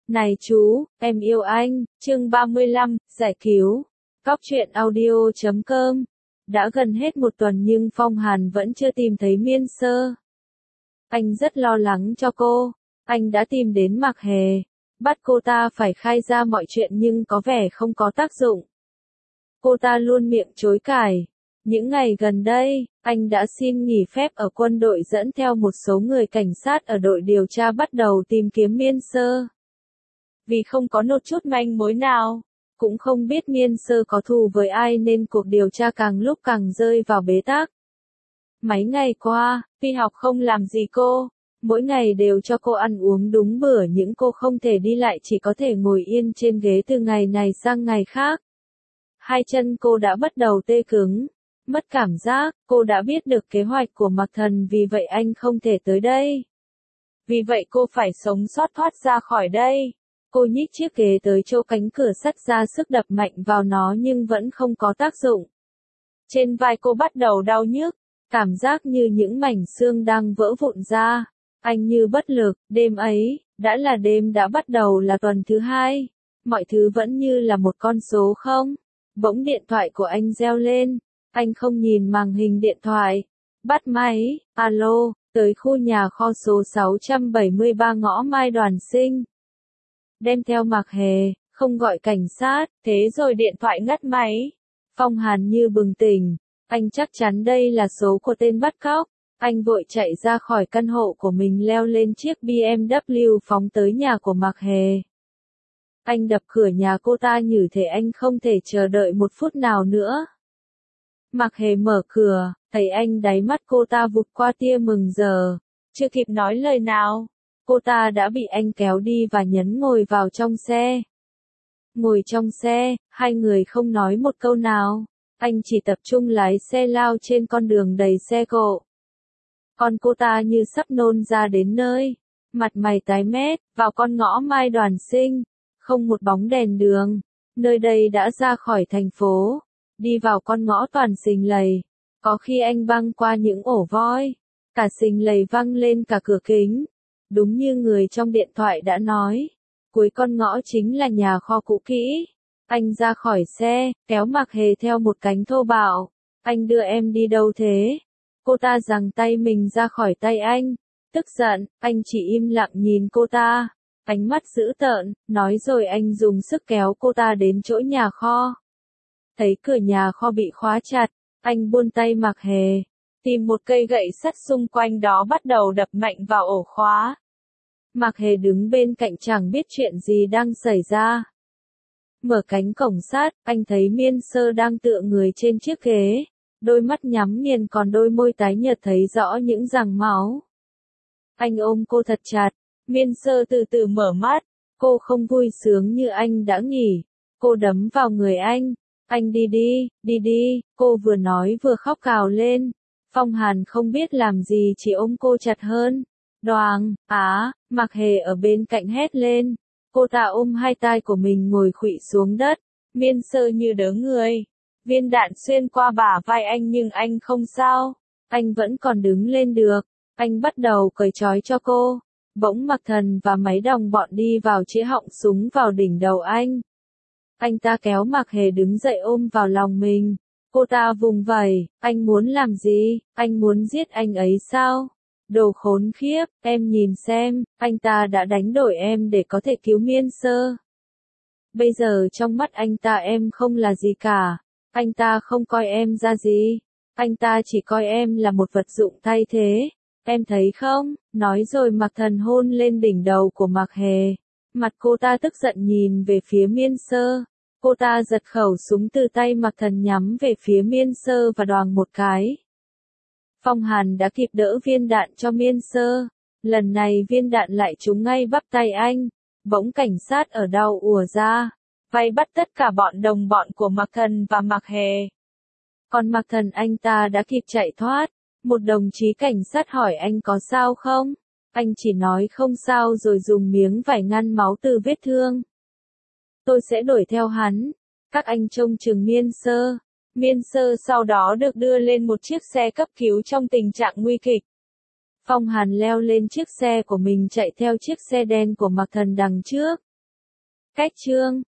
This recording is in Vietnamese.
Này chú, em yêu anh, chương 35, giải cứu. Cóc truyện audio.com. Đã gần hết một tuần nhưng Phong Hàn vẫn chưa tìm thấy Miên Sơ. Anh rất lo lắng cho cô. Anh đã tìm đến Mạc Hề, bắt cô ta phải khai ra mọi chuyện nhưng có vẻ không có tác dụng. Cô ta luôn miệng chối cãi. Những ngày gần đây, anh đã xin nghỉ phép ở quân đội dẫn theo một số người cảnh sát ở đội điều tra bắt đầu tìm kiếm Miên Sơ. Vì không có một chút manh mối nào, cũng không biết Miên Sơ có thù với ai nên cuộc điều tra càng lúc càng rơi vào bế tắc. Mấy ngày qua, Phi học không làm gì cô, mỗi ngày đều cho cô ăn uống đúng bữa nhưng cô không thể đi lại chỉ có thể ngồi yên trên ghế từ ngày này sang ngày khác. Hai chân cô đã bắt đầu tê cứng, mất cảm giác, cô đã biết được kế hoạch của Mạc Thần vì vậy anh không thể tới đây. Vì vậy cô phải sống sót thoát ra khỏi đây. Cô nhích chiếc ghế tới chỗ cánh cửa sắt ra sức đập mạnh vào nó nhưng vẫn không có tác dụng. Trên vai cô bắt đầu đau nhức, cảm giác như những mảnh xương đang vỡ vụn ra. Anh như bất lực, đêm ấy, đã là đêm đã bắt đầu là tuần thứ hai. Mọi thứ vẫn như là một con số không. Bỗng điện thoại của anh reo lên. Anh không nhìn màn hình điện thoại. Bắt máy, alo, tới khu nhà kho số 673 ngõ Mai Đoàn Sinh. Đem theo Mạc Hề, không gọi cảnh sát, thế rồi điện thoại ngắt máy. Phong Hàn như bừng tỉnh, anh chắc chắn đây là số của tên bắt cóc. Anh vội chạy ra khỏi căn hộ của mình leo lên chiếc BMW phóng tới nhà của Mạc Hề. Anh đập cửa nhà cô ta như thể anh không thể chờ đợi một phút nào nữa. Mạc Hề mở cửa, thấy anh đáy mắt cô ta vụt qua tia mừng rỡ. Chưa kịp nói lời nào, cô ta đã bị anh kéo đi và nhấn ngồi vào trong xe. Ngồi trong xe, hai người không nói một câu nào. Anh chỉ tập trung lái xe lao trên con đường đầy xe cộ. Còn cô ta như sắp nôn ra đến nơi. Mặt mày tái mét, vào con ngõ Mai Đoàn Sinh. Không một bóng đèn đường. Nơi đây đã ra khỏi thành phố. Đi vào con ngõ toàn xình lầy. Có khi anh băng qua những ổ voi. Cả xình lầy văng lên cả cửa kính. Đúng như người trong điện thoại đã nói. Cuối con ngõ chính là nhà kho cũ kỹ. Anh ra khỏi xe, kéo Mạc Hề theo một cánh thô bạo. Anh đưa em đi đâu thế? Cô ta giằng tay mình ra khỏi tay anh. Tức giận, anh chỉ im lặng nhìn cô ta. Ánh mắt dữ tợn, nói rồi anh dùng sức kéo cô ta đến chỗ nhà kho. Thấy cửa nhà kho bị khóa chặt, anh buông tay Mạc Hề. Tìm một cây gậy sắt xung quanh đó bắt đầu đập mạnh vào ổ khóa. Mạc Hề đứng bên cạnh chẳng biết chuyện gì đang xảy ra. Mở cánh cổng sắt, anh thấy Miên Sơ đang tựa người trên chiếc ghế. Đôi mắt nhắm nghiền còn đôi môi tái nhợt thấy rõ những giằng máu. Anh ôm cô thật chặt. Miên Sơ từ từ mở mắt. Cô không vui sướng như anh đã nghĩ. Cô đấm vào người anh. Anh đi đi, đi đi. Cô vừa nói vừa khóc cào lên. Phong Hàn không biết làm gì chỉ ôm cô chặt hơn. Đoàng, Mạc Hề ở bên cạnh hét lên. Cô ta ôm hai tay của mình ngồi khuỵu xuống đất. Miên Sơ như đớ người. Viên đạn xuyên qua bả vai anh nhưng anh không sao. Anh vẫn còn đứng lên được. Anh bắt đầu cởi trói cho cô. Bỗng Mạc Thần và mấy đồng bọn đi vào chĩa họng súng vào đỉnh đầu anh. Anh ta kéo Mạc Hề đứng dậy ôm vào lòng mình. Cô ta vùng vẩy, anh muốn làm gì? Anh muốn giết anh ấy sao? Đồ khốn khiếp, em nhìn xem, anh ta đã đánh đổi em để có thể cứu Miên Sơ. Bây giờ trong mắt anh ta em không là gì cả. Anh ta không coi em ra gì. Anh ta chỉ coi em là một vật dụng thay thế. Em thấy không? Nói rồi Mạc Thần hôn lên đỉnh đầu của Mạc Hề. Mặt cô ta tức giận nhìn về phía Miên Sơ. Cô ta giật khẩu súng từ tay Mạc Thần nhắm về phía Miên Sơ và đoàng một cái. Phong Hàn đã kịp đỡ viên đạn cho Miên Sơ. Lần này viên đạn lại trúng ngay bắp tay anh. Bỗng cảnh sát ở đâu ùa ra. Vây bắt tất cả bọn đồng bọn của Mạc Thần và Mạc Hề. Còn Mạc Thần anh ta đã kịp chạy thoát. Một đồng chí cảnh sát hỏi anh có sao không? Anh chỉ nói không sao rồi dùng miếng vải ngăn máu từ vết thương. Tôi sẽ đuổi theo hắn. Các anh trông chừng Miên Sơ. Miên Sơ sau đó được đưa lên một chiếc xe cấp cứu trong tình trạng nguy kịch. Phong Hàn leo lên chiếc xe của mình chạy theo chiếc xe đen của Mạc Thần đằng trước. Cách chương